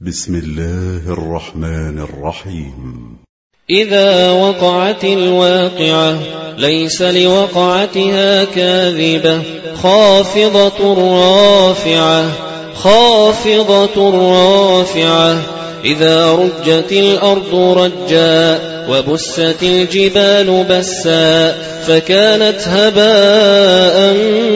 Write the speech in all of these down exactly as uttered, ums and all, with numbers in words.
بسم الله الرحمن الرحيم. إذا وقعت الواقعة ليس لوقعتها كاذبة خافضة رافعة خافضة رافعة إذا رجت الأرض رجا وبست الجبال بسا فكانت هباء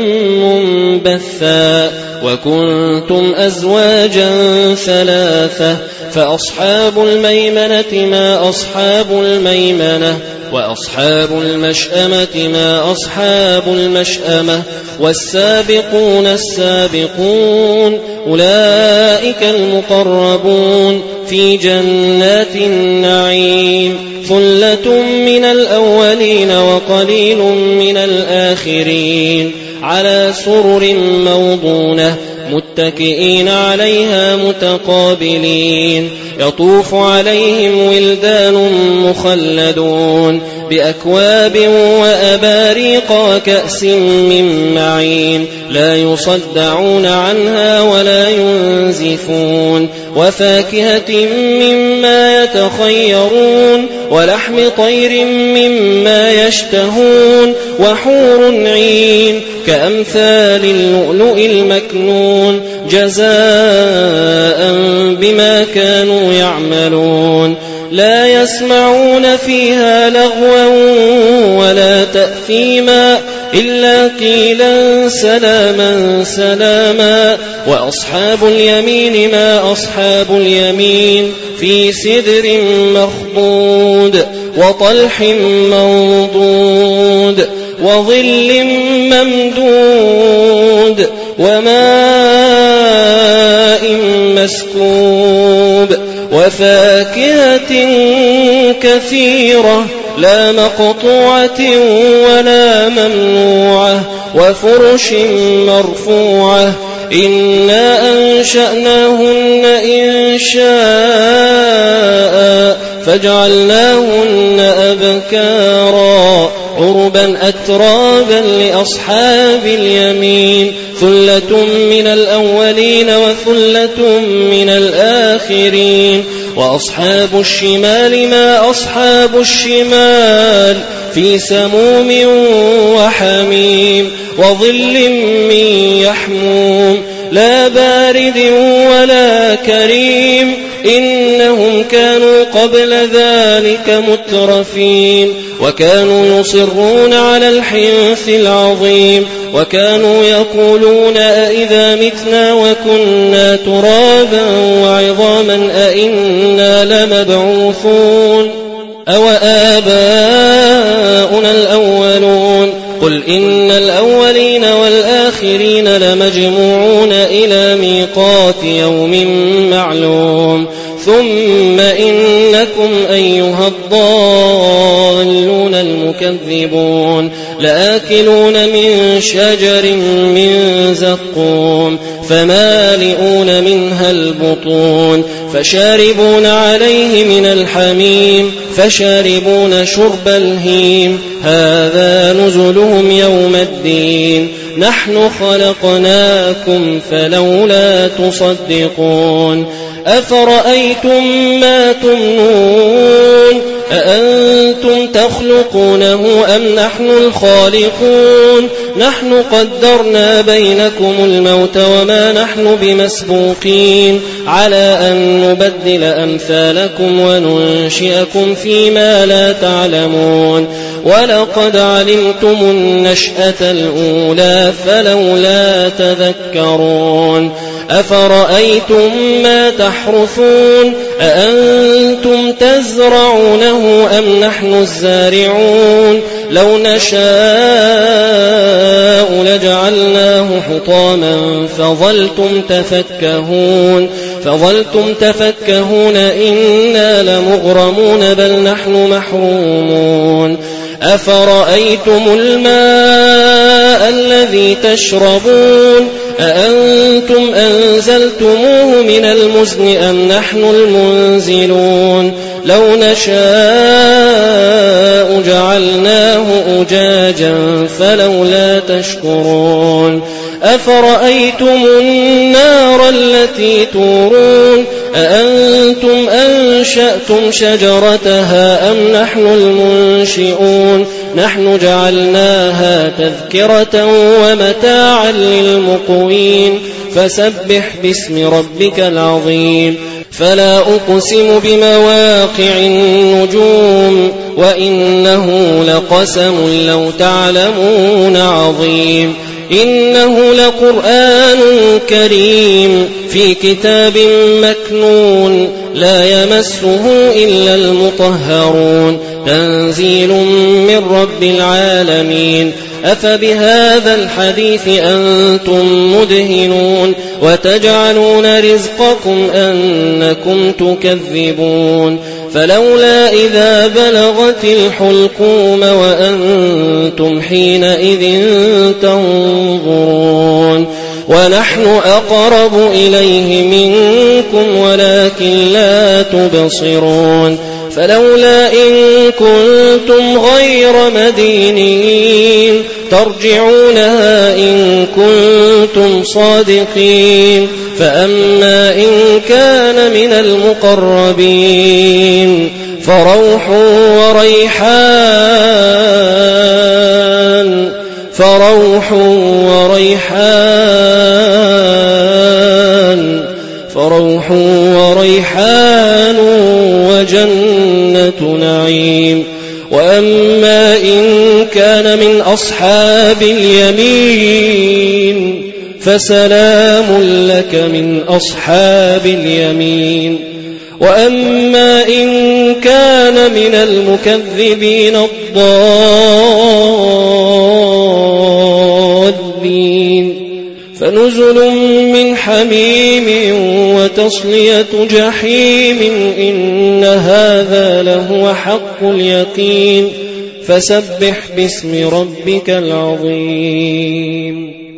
منبثا وكنتم أزواجا ثلاثة فأصحاب الميمنة ما أصحاب الميمنة وأصحاب المشأمة ما أصحاب المشأمة والسابقون السابقون أولئك المقربون في جنات النعيم ثلة من الأولين وقليل من الآخرين على سرر موضونة متكئين عليها متقابلين يطوف عليهم ولدان مخلدون بأكواب وأباريق وكأس من معين لا يصدعون عنها ولا ينزفون وفاكهة مما يتخيرون ولحم طير مما يشتهون وحور عين كأمثال اللؤلؤ المكنون جزاء بما كانوا يعملون لا يسمعون فيها لغوا ولا تأثيما إلا قيلا سلاما سلاما وأصحاب اليمين ما أصحاب اليمين في سدر مخضود وطلح منضود وظل ممدود وماء مسكوب وفاكهة كثيرة لا مقطوعة ولا ممنوعة وفرش مرفوعة إنا أنشأناهن إنشاء فجعلناهن أبكارا عربا أترابا لأصحاب اليمين ثلة من الأولين وثلة من الآخرين وأصحاب الشمال ما أصحاب الشمال في سموم وحميم وظل من يحموم لا بارد ولا كريم إنهم كانوا قبل ذلك مترفين وكانوا يصرون على الحنث العظيم وكانوا يقولون أئذا متنا وكنا ترابا وعظاما أئنا لمبعوثون أو آباؤنا الأولون قل إن الأولين والآخرين لمجموعون إلى ميقات يوم معلوم ثم إنكم أيها الضالون المكذبون لآكلون من شجر من زقوم فمالئون منها البطون فشاربون عليه من الحميم فشاربون شرب الهيم هذا نزلهم يوم الدين نحن خلقناكم فلولا تصدقون أفرأيتم ما تمنون أأنتم تخلقونه أم نحن الخالقون نحن قدرنا بينكم الموت وما نحن بمسبوقين على أن نبدل أمثالكم وننشئكم فيما لا تعلمون ولقد علمتم النشأة الأولى فلولا تذكرون أفرأيتم ما تحرثون أأنتم تزرعونه أم نحن الزارعون لو نشاء لجعلناه حطاما فظلتم تفكهون فظلتم تفكهون إنا لمغرمون بل نحن محرومون أفرأيتم الماء الذي تشربون أأنتم أنزلتموه من المزن أم نحن المنزلون لو نشاء جعلناه أجاجا فلولا تشكرون أفرأيتم النار التي تورون أأنتم أنشأتم شجرتها أم نحن المنشئون نحن جعلناها تذكرة ومتاعا للمقوين فسبح باسم ربك العظيم فلا أقسم بمواقع النجوم وإنه لقسم لو تعلمون عظيم إنه لقرآن كريم في كتاب مكنون لا يمسه إلا المطهرون تنزيل من رب العالمين أفبهذا الحديث أنتم مدهنون وتجعلون رزقكم أنكم تكذبون فلولا إذا بلغت الحلقوم وأنتم حينئذ تنظرون ونحن أقرب إليه منكم ولكن لا تبصرون فلولا إن كنتم غير مدينين ترجعونها إن كنتم صادقين فأما إن كان من المقربين فروح وريحان فروح وريحان فروح وريحان وجنة نعيم وأما إن كان من أصحاب اليمين فسلام لك من أصحاب اليمين وأما إن كان من المكذبين الضالين فنزل من حميم وتصلية جحيم إن هذا لهو حق اليقين فسبح باسم ربك العظيم